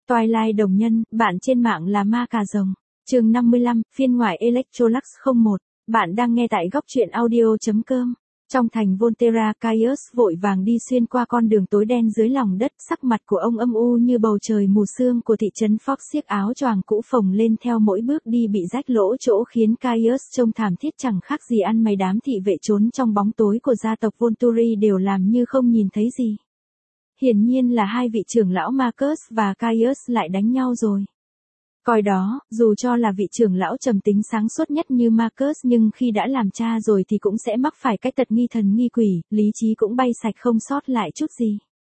Twilight đồng nhân, bạn trên mạng là ma cà rồng. Chương 55, phiên ngoại Electrolux 01. Bạn đang nghe tại góc truyện audio.com. Trong thành Volterra, Caius vội vàng đi xuyên qua con đường tối đen dưới lòng đất, sắc mặt của ông âm u như bầu trời mù sương của thị trấn Fox, xiếc áo choàng cũ phồng lên theo mỗi bước đi bị rách lỗ chỗ khiến Caius trông thảm thiết chẳng khác gì ăn mày. Đám thị vệ trốn trong bóng tối của gia tộc Volturi đều làm như không nhìn thấy gì. Hiển nhiên là hai vị trưởng lão Marcus và Caius lại đánh nhau rồi. Coi đó, dù cho là vị trưởng lão trầm tính sáng suốt nhất như Marcus nhưng khi đã làm cha rồi thì cũng sẽ mắc phải cái tật nghi thần nghi quỷ, lý trí cũng bay sạch không sót lại chút gì.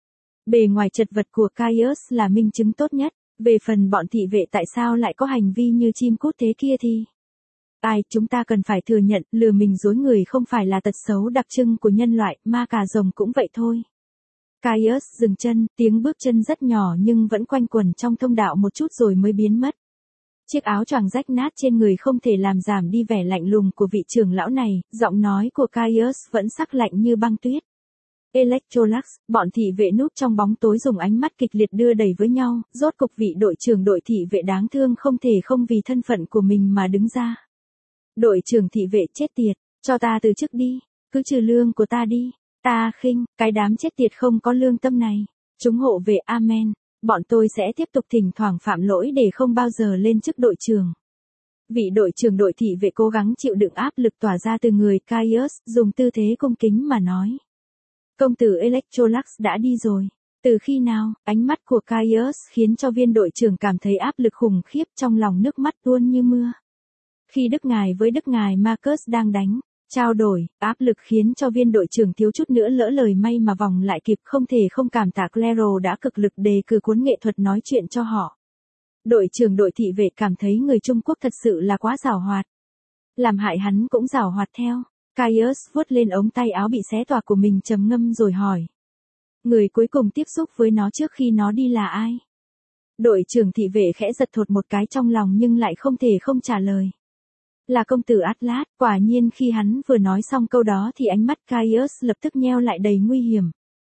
Bề ngoài chật vật của Caius là minh chứng tốt nhất, về phần bọn thị vệ tại sao lại có hành vi như chim cút thế kia thì... chúng ta cần phải thừa nhận, lừa mình dối người không phải là tật xấu đặc trưng của nhân loại, ma cà rồng cũng vậy thôi. Caius dừng chân, tiếng bước chân rất nhỏ nhưng vẫn quanh quẩn trong thông đạo một chút rồi mới biến mất. Chiếc áo choàng rách nát trên người không thể làm giảm đi vẻ lạnh lùng của vị trưởng lão này, giọng nói của Caius vẫn sắc lạnh như băng tuyết. Electrolux, bọn thị vệ núp trong bóng tối dùng ánh mắt kịch liệt đưa đẩy với nhau, rốt cục vị đội trưởng đội thị vệ đáng thương không thể không vì thân phận của mình mà đứng ra. Đội trưởng thị vệ chết tiệt, cho ta từ chức đi, cứ trừ lương của ta đi. Ta khinh, cái đám chết tiệt không có lương tâm này. Chúng hộ vệ amen. Bọn tôi sẽ tiếp tục thỉnh thoảng phạm lỗi để không bao giờ lên chức đội trưởng. Vị đội trưởng đội thị vệ cố gắng chịu đựng áp lực tỏa ra từ người Caius, dùng tư thế cung kính mà nói. Công tử Electrolux đã đi rồi. Từ khi nào? Ánh mắt của Caius khiến cho viên đội trưởng cảm thấy áp lực khủng khiếp, trong lòng nước mắt tuôn như mưa. Khi Đức Ngài Marcus đang đánh trao đổi, áp lực khiến cho viên đội trưởng thiếu chút nữa lỡ lời, may mà vòng lại kịp, không thể không cảm tạ Claro đã cực lực đề cử cuốn nghệ thuật nói chuyện cho họ. Đội trưởng đội thị vệ cảm thấy người Trung Quốc thật sự là quá giàu hoạt. Làm hại hắn cũng giàu hoạt theo. Caius vuốt lên ống tay áo bị xé toạc của mình, trầm ngâm rồi hỏi. Người cuối cùng tiếp xúc với nó trước khi nó đi là ai? Đội trưởng thị vệ khẽ giật thột một cái trong lòng nhưng lại không thể không trả lời. Là công tử Atlas. Quả nhiên khi hắn vừa nói xong câu đó thì ánh mắt Caius lập tức nheo lại đầy nguy hiểm.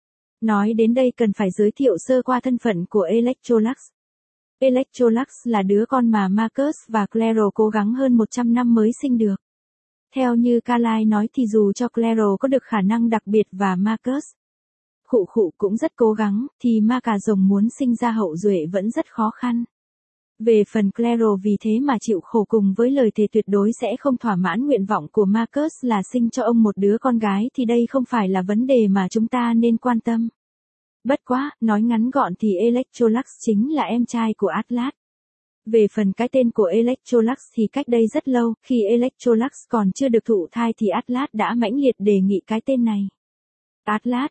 Nói đến đây cần phải giới thiệu sơ qua thân phận của Electrolux. Electrolux là đứa con mà Marcus và Claro cố gắng hơn 100 năm mới sinh được. Theo như Carlyle nói thì dù cho Claro có được khả năng đặc biệt và Marcus cũng rất cố gắng, thì ma cà rồng muốn sinh ra hậu duệ vẫn rất khó khăn. Về phần Claro vì thế mà chịu khổ cùng với lời thề tuyệt đối sẽ không thỏa mãn nguyện vọng của Marcus là sinh cho ông một đứa con gái thì đây không phải là vấn đề mà chúng ta nên quan tâm. Bất quá, nói ngắn gọn thì Electrolux chính là em trai của Atlas. Về phần cái tên của Electrolux thì cách đây rất lâu, khi Electrolux còn chưa được thụ thai thì Atlas đã mãnh liệt đề nghị cái tên này. Atlas,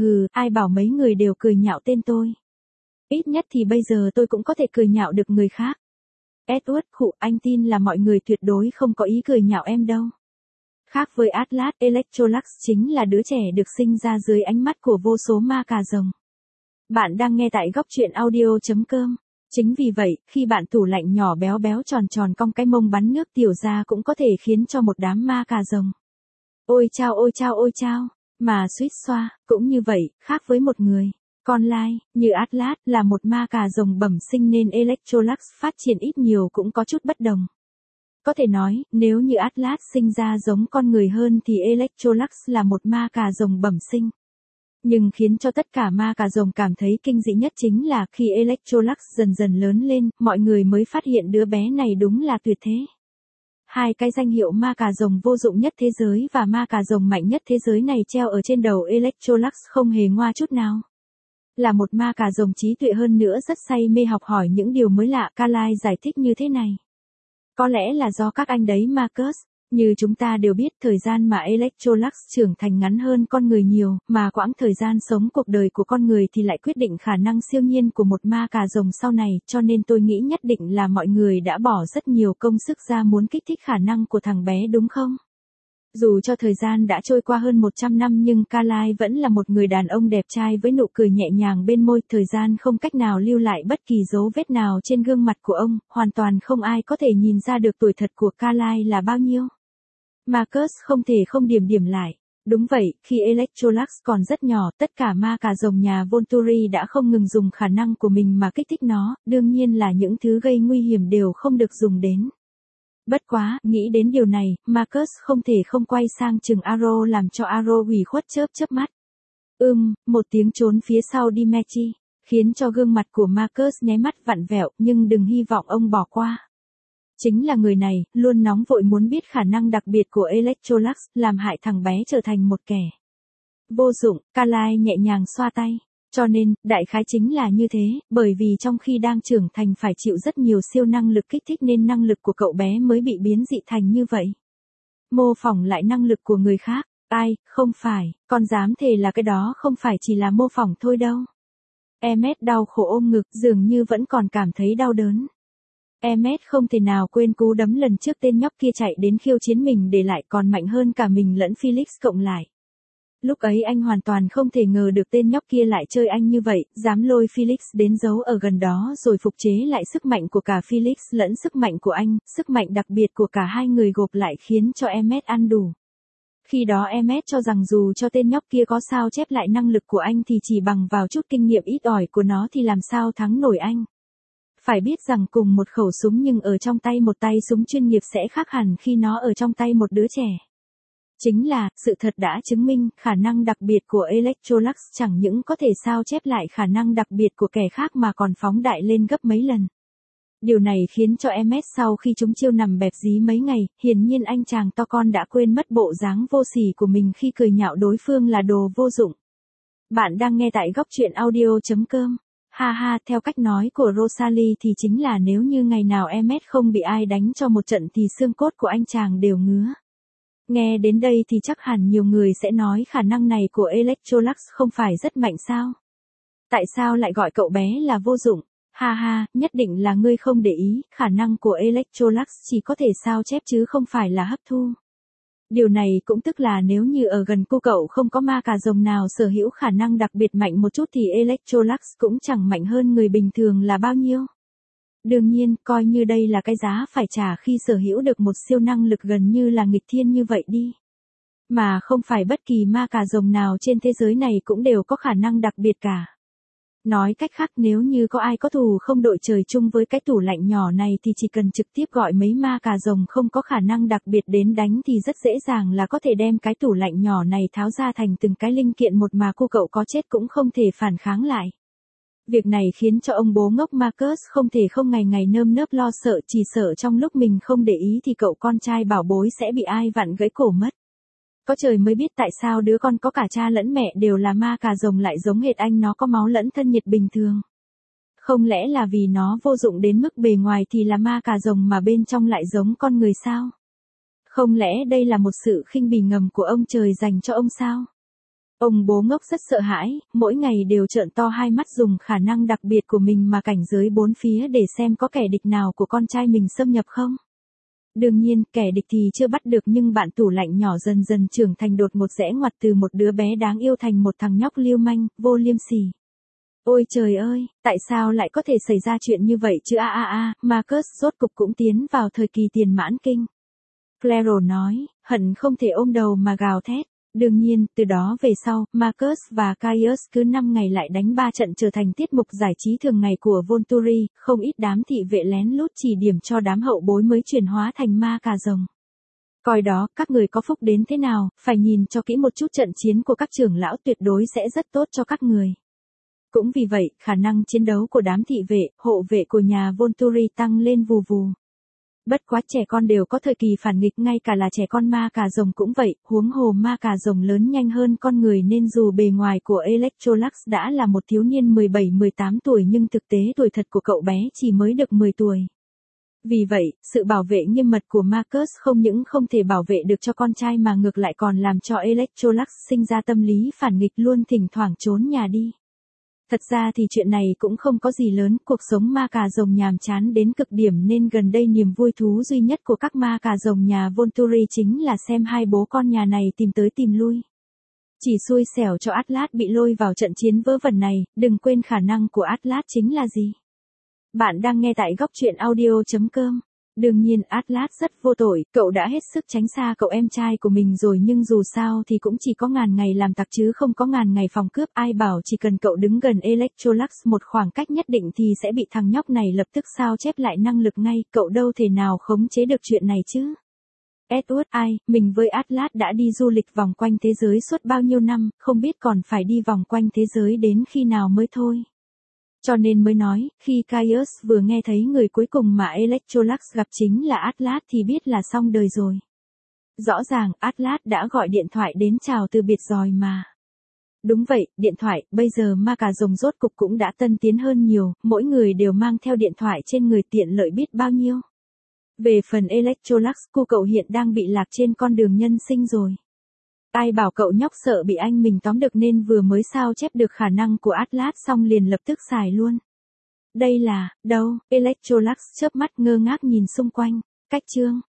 ai bảo mấy người đều cười nhạo tên tôi. Ít nhất thì bây giờ tôi cũng có thể cười nhạo được người khác. Edward, anh tin là mọi người tuyệt đối không có ý cười nhạo em đâu. Khác với Atlas, Electrolux chính là đứa trẻ được sinh ra dưới ánh mắt của vô số ma cà rồng. Bạn đang nghe tại góc truyện audio.com. Chính vì vậy, khi bạn tủ lạnh nhỏ béo béo tròn tròn cong cái mông bắn nước tiểu ra cũng có thể khiến cho một đám ma cà rồng. Ôi chao, mà suýt xoa, cũng như vậy, khác với một người. Con lai, như Atlas, là một ma cà rồng bẩm sinh nên Electrolux phát triển ít nhiều cũng có chút bất đồng. Có thể nói, nếu như Atlas sinh ra giống con người hơn thì Electrolux là một ma cà rồng bẩm sinh. Nhưng khiến cho tất cả ma cà rồng cảm thấy kinh dị nhất chính là khi Electrolux dần dần lớn lên, mọi người mới phát hiện đứa bé này đúng là tuyệt thế. Hai cái danh hiệu ma cà rồng vô dụng nhất thế giới và ma cà rồng mạnh nhất thế giới này treo ở trên đầu Electrolux không hề ngoa chút nào. Là một ma cà rồng trí tuệ hơn nữa rất say mê học hỏi những điều mới lạ, Carlyle giải thích như thế này. Có lẽ là do các anh đấy Marcus. Như chúng ta đều biết, thời gian mà Electrolux trưởng thành ngắn hơn con người nhiều, mà quãng thời gian sống cuộc đời của con người thì lại quyết định khả năng siêu nhiên của một ma cà rồng sau này, cho nên tôi nghĩ nhất định là mọi người đã bỏ rất nhiều công sức ra muốn kích thích khả năng của thằng bé đúng không? Dù cho thời gian đã trôi qua hơn 100 năm nhưng Carlyle vẫn là một người đàn ông đẹp trai với nụ cười nhẹ nhàng bên môi, thời gian không cách nào lưu lại bất kỳ dấu vết nào trên gương mặt của ông, hoàn toàn không ai có thể nhìn ra được tuổi thật của Carlyle là bao nhiêu. Marcus không thể không điểm lại. Đúng vậy, khi Electrolux còn rất nhỏ, tất cả ma cà rồng nhà Volturi đã không ngừng dùng khả năng của mình mà kích thích nó, đương nhiên là những thứ gây nguy hiểm đều không được dùng đến. Bất quá, nghĩ đến điều này, Marcus không thể không quay sang chừng Aro làm cho Aro ủy khuất chớp chớp mắt. Một tiếng trốn phía sau Dimitri, khiến cho gương mặt của Marcus nháy mắt vặn vẹo, nhưng đừng hy vọng ông bỏ qua. Chính là người này, luôn nóng vội muốn biết khả năng đặc biệt của Electrolux, làm hại thằng bé trở thành một kẻ vô dụng. Carlyle nhẹ nhàng xoa tay. Cho nên, đại khái chính là như thế, bởi vì trong khi đang trưởng thành phải chịu rất nhiều siêu năng lực kích thích nên năng lực của cậu bé mới bị biến dị thành như vậy. Mô phỏng lại năng lực của người khác, ai, không phải, con dám thề là cái đó không phải chỉ là mô phỏng thôi đâu. Emmet đau khổ ôm ngực, dường như vẫn còn cảm thấy đau đớn. Emmet không thể nào quên cú đấm lần trước tên nhóc kia chạy đến khiêu chiến mình để lại còn mạnh hơn cả mình lẫn Felix cộng lại. Lúc ấy anh hoàn toàn không thể ngờ được tên nhóc kia lại chơi anh như vậy, dám lôi Felix đến giấu ở gần đó rồi phục chế lại sức mạnh của cả Felix lẫn sức mạnh của anh, sức mạnh đặc biệt của cả hai người gộp lại khiến cho Emmet ăn đủ. Khi đó Emmet cho rằng dù cho tên nhóc kia có sao chép lại năng lực của anh thì chỉ bằng vào chút kinh nghiệm ít ỏi của nó thì làm sao thắng nổi anh. Phải biết rằng cùng một khẩu súng nhưng ở trong tay một tay súng chuyên nghiệp sẽ khác hẳn khi nó ở trong tay một đứa trẻ. Chính là, sự thật đã chứng minh, khả năng đặc biệt của Electrolux chẳng những có thể sao chép lại khả năng đặc biệt của kẻ khác mà còn phóng đại lên gấp mấy lần. Điều này khiến cho Emmet sau khi chúng chiêu nằm bẹp dí mấy ngày, hiển nhiên anh chàng to con đã quên mất bộ dáng vô sỉ của mình khi cười nhạo đối phương là đồ vô dụng. Bạn đang nghe tại góc truyện audio.com. Ha ha, theo cách nói của Rosalie thì chính là nếu như ngày nào Emmet không bị ai đánh cho một trận thì xương cốt của anh chàng đều ngứa. Nghe đến đây thì chắc hẳn nhiều người sẽ nói khả năng này của Electrolux không phải rất mạnh sao? Tại sao lại gọi cậu bé là vô dụng? Ha ha, nhất định là ngươi không để ý, khả năng của Electrolux chỉ có thể sao chép chứ không phải là hấp thu. Điều này cũng tức là nếu như ở gần cô cậu không có ma cà rồng nào sở hữu khả năng đặc biệt mạnh một chút thì Electrolux cũng chẳng mạnh hơn người bình thường là bao nhiêu. Đương nhiên, coi như đây là cái giá phải trả khi sở hữu được một siêu năng lực gần như là nghịch thiên như vậy đi. Mà không phải bất kỳ ma cà rồng nào trên thế giới này cũng đều có khả năng đặc biệt cả. Nói cách khác nếu như có ai có thù không đội trời chung với cái tủ lạnh nhỏ này thì chỉ cần trực tiếp gọi mấy ma cà rồng không có khả năng đặc biệt đến đánh thì rất dễ dàng là có thể đem cái tủ lạnh nhỏ này tháo ra thành từng cái linh kiện một mà cô cậu có chết cũng không thể phản kháng lại. Việc này khiến cho ông bố ngốc Marcus không thể không ngày ngày nơm nớp lo sợ, chỉ sợ trong lúc mình không để ý thì cậu con trai bảo bối sẽ bị ai vặn gãy cổ mất. Có trời mới biết tại sao đứa con có cả cha lẫn mẹ đều là ma cà rồng lại giống hệt anh nó có máu lẫn thân nhiệt bình thường. Không lẽ là vì nó vô dụng đến mức bề ngoài thì là ma cà rồng mà bên trong lại giống con người sao? Không lẽ đây là một sự khinh bỉ ngầm của ông trời dành cho ông sao? Ông bố ngốc rất sợ hãi, mỗi ngày đều trợn to hai mắt dùng khả năng đặc biệt của mình mà cảnh giới bốn phía để xem có kẻ địch nào của con trai mình xâm nhập không. Đương nhiên, kẻ địch thì chưa bắt được nhưng bạn tủ lạnh nhỏ dần dần trưởng thành đột ngột rẽ ngoặt từ một đứa bé đáng yêu thành một thằng nhóc lưu manh, vô liêm sỉ. Ôi trời ơi, tại sao lại có thể xảy ra chuyện như vậy chứ Marcus rốt cục cũng tiến vào thời kỳ tiền mãn kinh. Claro nói, hận không thể ôm đầu mà gào thét. Đương nhiên, từ đó về sau, Marcus và Caius cứ 5 ngày lại đánh 3 trận trở thành tiết mục giải trí thường ngày của Volturi, không ít đám thị vệ lén lút chỉ điểm cho đám hậu bối mới chuyển hóa thành ma cà rồng. Coi đó, các người có phúc đến thế nào, phải nhìn cho kỹ một chút trận chiến của các trưởng lão tuyệt đối sẽ rất tốt cho các người. Cũng vì vậy, khả năng chiến đấu của đám thị vệ, hộ vệ của nhà Volturi tăng lên vù vù. Bất quá trẻ con đều có thời kỳ phản nghịch, ngay cả là trẻ con ma cà rồng cũng vậy, huống hồ ma cà rồng lớn nhanh hơn con người nên dù bề ngoài của Electrolux đã là một thiếu niên 17-18 tuổi nhưng thực tế tuổi thật của cậu bé chỉ mới được 10 tuổi. Vì vậy, sự bảo vệ nghiêm mật của Marcus không những không thể bảo vệ được cho con trai mà ngược lại còn làm cho Electrolux sinh ra tâm lý phản nghịch luôn thỉnh thoảng trốn nhà đi. Thật ra thì chuyện này cũng không có gì lớn, cuộc sống ma cà rồng nhàm chán đến cực điểm nên gần đây niềm vui thú duy nhất của các ma cà rồng nhà Volturi chính là xem hai bố con nhà này tìm tới tìm lui. Chỉ xui xẻo cho Atlas bị lôi vào trận chiến vớ vẩn này, đừng quên khả năng của Atlas chính là gì. Bạn đang nghe tại góc truyện audio.com. Đương nhiên Atlas rất vô tội, cậu đã hết sức tránh xa cậu em trai của mình rồi nhưng dù sao thì cũng chỉ có ngàn ngày làm tặc chứ không có ngàn ngày phòng cướp. Ai bảo chỉ cần cậu đứng gần Electrolux một khoảng cách nhất định thì sẽ bị thằng nhóc này lập tức sao chép lại năng lực ngay, cậu đâu thể nào khống chế được chuyện này chứ. Edward ai, mình với Atlas đã đi du lịch vòng quanh thế giới suốt bao nhiêu năm, không biết còn phải đi vòng quanh thế giới đến khi nào mới thôi. Cho nên mới nói, khi Caius vừa nghe thấy người cuối cùng mà Electrolux gặp chính là Atlas thì biết là xong đời rồi. Rõ ràng Atlas đã gọi điện thoại đến chào từ biệt rồi mà. Đúng vậy, điện thoại, bây giờ ma cà rồng rốt cục cũng đã tân tiến hơn nhiều, mỗi người đều mang theo điện thoại trên người tiện lợi biết bao nhiêu. Về phần Electrolux, cô cậu hiện đang bị lạc trên con đường nhân sinh rồi. Ai bảo cậu nhóc sợ bị anh mình tóm được nên vừa mới sao chép được khả năng của Atlas xong liền lập tức xài luôn. Đây là, đâu, Electrolux chớp mắt ngơ ngác nhìn xung quanh, cách chương.